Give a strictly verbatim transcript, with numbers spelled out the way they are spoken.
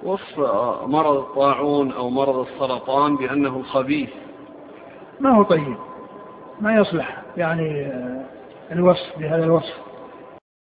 وصف مرض الطاعون أو مرض السرطان بأنه خبيث ما هو طيب، ما يصلح يعني الوصف بهذا الوصف.